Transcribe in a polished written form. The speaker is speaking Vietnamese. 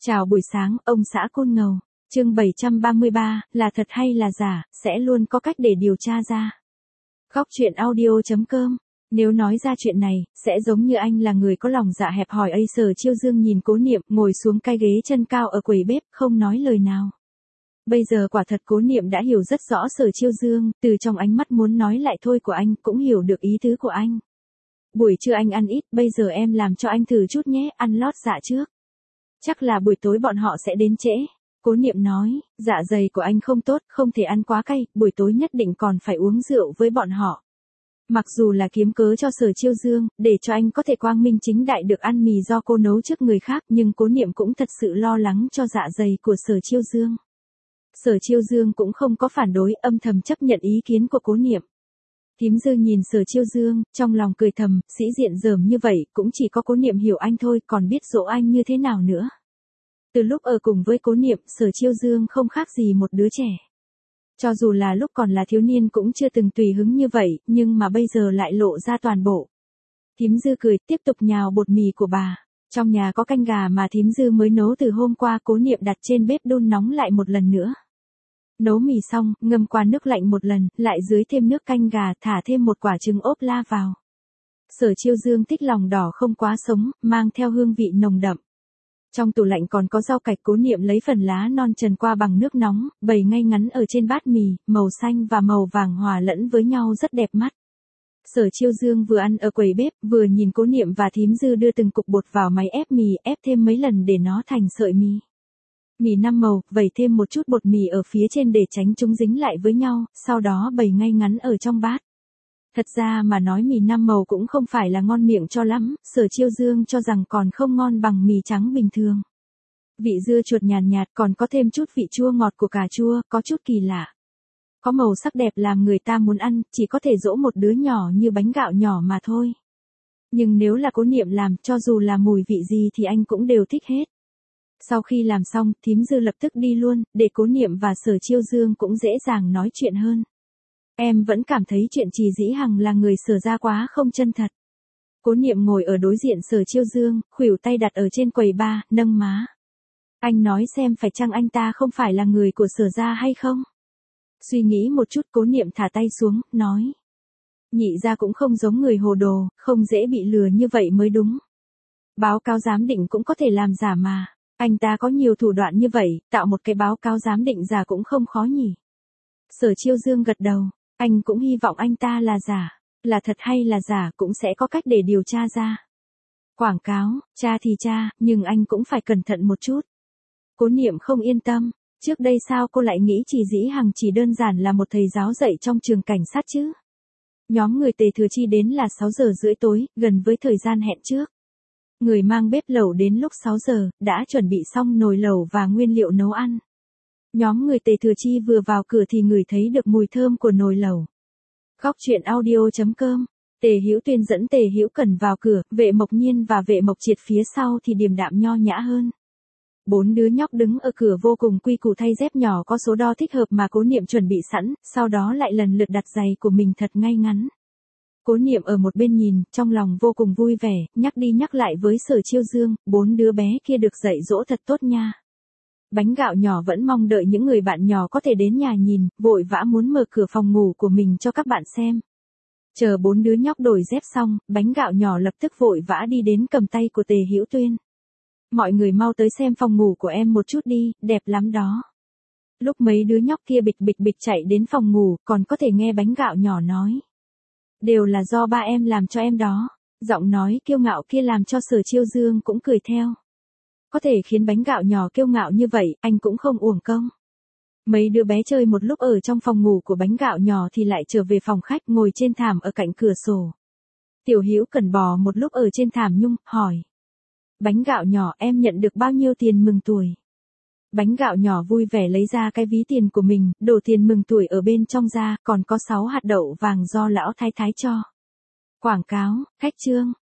Chào buổi sáng, ông xã Côn Ngầu. Chương 733, là thật hay là giả, sẽ luôn có cách để điều tra ra. Góc chuyện audio.com. Nếu nói ra chuyện này, sẽ giống như anh là người có lòng dạ hẹp hòi. Sở Chiêu Dương nhìn Cố Niệm ngồi xuống cái ghế chân cao ở quầy bếp, không nói lời nào. Bây giờ quả thật Cố Niệm đã hiểu rất rõ Sở Chiêu Dương, từ trong ánh mắt muốn nói lại thôi của anh, cũng hiểu được ý tứ của anh. Buổi trưa anh ăn ít, bây giờ em làm cho anh thử chút nhé, ăn lót dạ trước. Chắc là buổi tối bọn họ sẽ đến trễ. Cố Niệm nói, dạ dày của anh không tốt, không thể ăn quá cay, buổi tối nhất định còn phải uống rượu với bọn họ. Mặc dù là kiếm cớ cho Sở Chiêu Dương, để cho anh có thể quang minh chính đại được ăn mì do cô nấu trước người khác, nhưng Cố Niệm cũng thật sự lo lắng cho dạ dày của Sở Chiêu Dương. Sở Chiêu Dương cũng không có phản đối, âm thầm chấp nhận ý kiến của Cố Niệm. Thím Dư nhìn Sở Chiêu Dương, trong lòng cười thầm, sĩ diện dởm như vậy, cũng chỉ có Cố Niệm hiểu anh thôi, còn biết dỗ anh như thế nào nữa. Từ lúc ở cùng với Cố Niệm, Sở Chiêu Dương không khác gì một đứa trẻ. Cho dù là lúc còn là thiếu niên cũng chưa từng tùy hứng như vậy, nhưng mà bây giờ lại lộ ra toàn bộ. Thím Dư cười, tiếp tục nhào bột mì của bà. Trong nhà có canh gà mà thím Dư mới nấu từ hôm qua, Cố Niệm đặt trên bếp đun nóng lại một lần nữa. Nấu mì xong, ngâm qua nước lạnh một lần, lại dưới thêm nước canh gà, thả thêm một quả trứng ốp la vào. Sở Chiêu Dương thích lòng đỏ không quá sống, mang theo hương vị nồng đậm. Trong tủ lạnh còn có rau cải. Cố Niệm lấy phần lá non trần qua bằng nước nóng, bày ngay ngắn ở trên bát mì, màu xanh và màu vàng hòa lẫn với nhau rất đẹp mắt. Sở Chiêu Dương vừa ăn ở quầy bếp, vừa nhìn Cố Niệm và thím Dư đưa từng cục bột vào máy ép mì, ép thêm mấy lần để nó thành sợi mì. Mì 5 màu, vẩy thêm một chút bột mì ở phía trên để tránh chúng dính lại với nhau, sau đó bày ngay ngắn ở trong bát. Thật ra mà nói mì 5 màu cũng không phải là ngon miệng cho lắm, Sở Chiêu Dương cho rằng còn không ngon bằng mì trắng bình thường. Vị dưa chuột nhàn nhạt, còn có thêm chút vị chua ngọt của cà chua, có chút kỳ lạ. Có màu sắc đẹp làm người ta muốn ăn, chỉ có thể dỗ một đứa nhỏ như bánh gạo nhỏ mà thôi. Nhưng nếu là Cố Niệm làm, cho dù là mùi vị gì thì anh cũng đều thích hết. Sau khi làm xong, thím Dư lập tức đi luôn, để Cố Niệm và Sở Chiêu Dương cũng dễ dàng nói chuyện hơn. Em vẫn cảm thấy chuyện Trì Dĩ Hằng là người Sở gia quá không chân thật. Cố Niệm ngồi ở đối diện Sở Chiêu Dương, khuỷu tay đặt ở trên quầy bar, nâng má. Anh nói xem phải chăng anh ta không phải là người của Sở gia hay không? Suy nghĩ một chút, Cố Niệm thả tay xuống, nói. Nhị gia cũng không giống người hồ đồ, không dễ bị lừa như vậy mới đúng. Báo cáo giám định cũng có thể làm giả mà. Anh ta có nhiều thủ đoạn như vậy, tạo một cái báo cáo giám định giả cũng không khó nhỉ. Sở Chiêu Dương gật đầu, anh cũng hy vọng anh ta là giả, là thật hay là giả cũng sẽ có cách để điều tra ra. Quảng cáo, tra thì tra, nhưng anh cũng phải cẩn thận một chút. Cố Niệm không yên tâm, trước đây sao cô lại nghĩ Trì Dĩ Hằng chỉ đơn giản là một thầy giáo dạy trong trường cảnh sát chứ? Nhóm người Tề Thừa Chi đến là 6 giờ rưỡi tối, gần với thời gian hẹn trước. Người mang bếp lẩu đến lúc 6 giờ, đã chuẩn bị xong nồi lẩu và nguyên liệu nấu ăn. Nhóm người Tề Thừa Chi vừa vào cửa thì ngửi thấy được mùi thơm của nồi lẩu. Góc chuyện audio.com. Tề Hữu Tuyên dẫn Tề Hữu Cẩn vào cửa, Vệ Mộc Nhiên và Vệ Mộc Triệt phía sau thì điềm đạm nho nhã hơn. 4 đứa nhóc đứng ở cửa vô cùng quy củ thay dép nhỏ có số đo thích hợp mà Cố Niệm chuẩn bị sẵn, sau đó lại lần lượt đặt giày của mình thật ngay ngắn. Cố Niệm ở một bên nhìn, trong lòng vô cùng vui vẻ, nhắc đi nhắc lại với Sở Chiêu Dương, 4 đứa bé kia được dạy dỗ thật tốt nha. Bánh gạo nhỏ vẫn mong đợi những người bạn nhỏ có thể đến nhà nhìn, vội vã muốn mở cửa phòng ngủ của mình cho các bạn xem. Chờ 4 đứa nhóc đổi dép xong, bánh gạo nhỏ lập tức vội vã đi đến cầm tay của Tề Hữu Tuyên. Mọi người mau tới xem phòng ngủ của em một chút đi, đẹp lắm đó. Lúc mấy đứa nhóc kia bịch bịch bịch chạy đến phòng ngủ, còn có thể nghe bánh gạo nhỏ nói. Đều là do ba em làm cho em đó. Giọng nói kiêu ngạo kia làm cho Sở Chiêu Dương cũng cười theo. Có thể khiến bánh gạo nhỏ kiêu ngạo như vậy, anh cũng không uổng công. Mấy đứa bé chơi một lúc ở trong phòng ngủ của bánh gạo nhỏ thì lại trở về phòng khách ngồi trên thảm ở cạnh cửa sổ. Tiểu Hữu Cẩn bò một lúc ở trên thảm nhung, hỏi. Bánh gạo nhỏ em nhận được bao nhiêu tiền mừng tuổi? Bánh gạo nhỏ vui vẻ lấy ra cái ví tiền của mình, đổ tiền mừng tuổi ở bên trong ra, còn có 6 hạt đậu vàng do lão thái thái cho. Quảng cáo, khách trương,